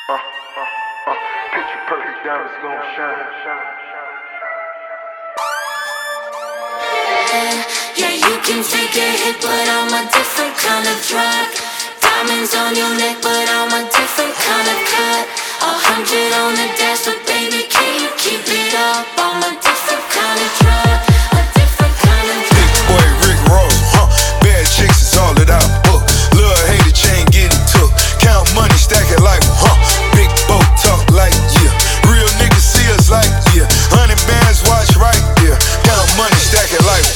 Picture perfect diamonds gon' shine. Yeah, you can take a hit, but I'm a different kind of drug. Diamonds on your neck, but I'm a different kind of cut. 100 on the dash, but baby, can you keep it up? I'm a different kind of drug, a different kind of drug. Big boy Rick Ross, bad chicks is all that I book. Lil' hater chain getting took. Count money, stack it like, big boat talk like, yeah. Real niggas see us like, yeah. 100 bands watch right there. Count money, stack it like,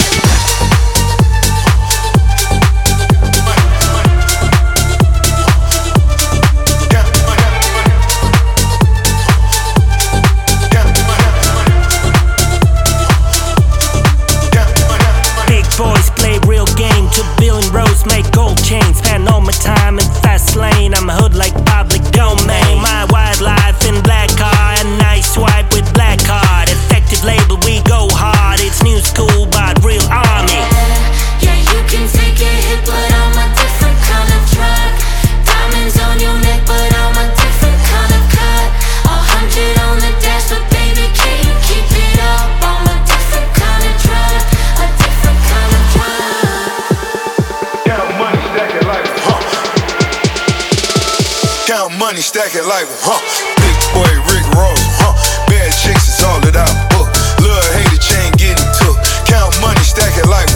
Big boys play real game, 2 billion rows, make gold chains. Spend all my time in fast lane, I'm a hood like public domain. My wildlife in black car, a nice swipe with black card. Effective label, we go hard, it's new school but real army. Yeah, you can take a hit, but I'm a different kind of drug. Diamonds on your neck, but I'm a different kind of cut. 100 on the dash, but baby, can you keep it up? I'm a different kind of drug, a different kind of drug. Count money, stack it like, count money, stack it like, Big boy Rick Ross, bad chicks is all that I book. Lil' hater chain getting took. Count money, stack it like,